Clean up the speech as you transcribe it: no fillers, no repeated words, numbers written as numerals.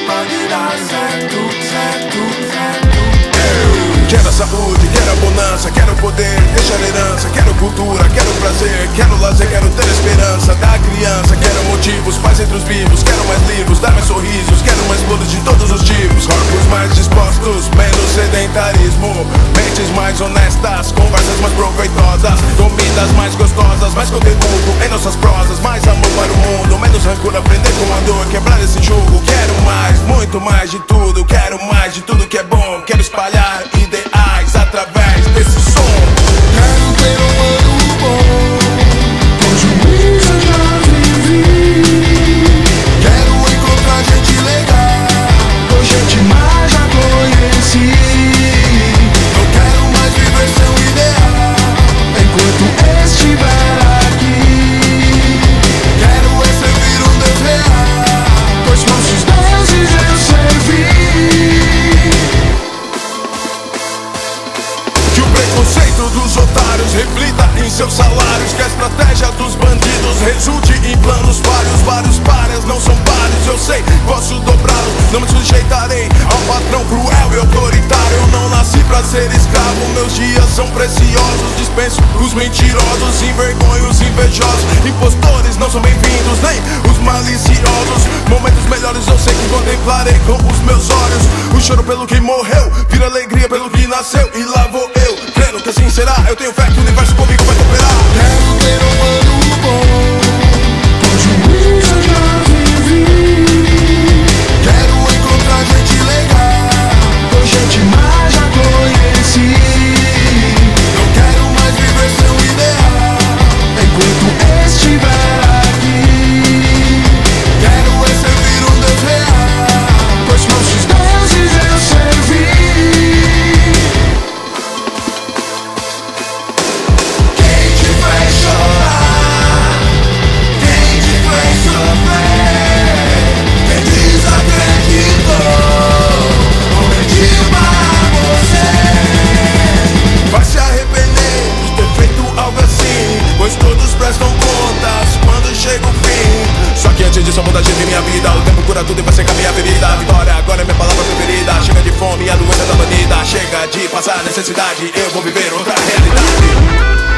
pode dar certo, certo, certo. Quero a saúde, quero a bonança, quero poder, deixar herança, quero cultura, quero prazer, quero lazer, quero ter esperança da criança, quero motivos, paz entre os vivos, quero mais livros, dar mais sorrisos, quero mais flores de todos os tipos, corpos mais dispostos, menos sedentarismo, mentes mais honestas, conversas mais proveitosas, comidas mais gostosas, mais conteúdo em nossas prosas, mais amor para o mundo, menos rancor, aprender com a dor, quebrar esse jugo, quero mais, muito mais de tudo, quero mais de tudo que é bom, quero espalhar ideais através desse som. Quero ter um ano bom, com juízo eu já vivi. Quero encontrar gente legal, com gente mais já conheci. Não quero mais viver seu ideal, enquanto estiver aqui. Quero é servir um Deus real, pois nossos deuses eu servi. Que o preconceito dos otários reflita em seus salários, que a estratégia dos bandidos resulte em planos vários. Vários pares não são pares, eu sei, posso dobrá-los. Não me sujeitarei ao patrão cruel e autoritário. Eu não nasci pra ser escravo, meus dias são preciosos. Dispenso os mentirosos, envergonho os invejosos. Impostores não são bem-vindos, nem os maliciosos. Momentos melhores eu sei que contemplarei com os meus olhos. O choro pelo que morreu vira alegria pelo que nasceu. E lá vou eu, crendo que assim será. Eu tenho fé que o universo comigo vai cooperar. Quero ter um ano bom, com juízo eu já vivi. Quero encontrar gente legal, com gente mais já conheci. Não quero mais viver seu ideal, enquanto estiver aqui. Quero é servir um Deus real, pois nossos deuses eu servi. Quem te fez chorar? Quem te fez sofrer? Quem desacreditou ou mentiu pra você? Vai se arrepender de ter feito algo assim, pois todos prestam contas quando chega o fim. Só que antes disso eu vou dar jeito em minha vida. O tempo cura tudo e vai secar minha ferida. A vitória agora é minha palavra preferida. Chega de fome, a doença da banida. Chega de passar necessidade, eu vou viver outra realidade.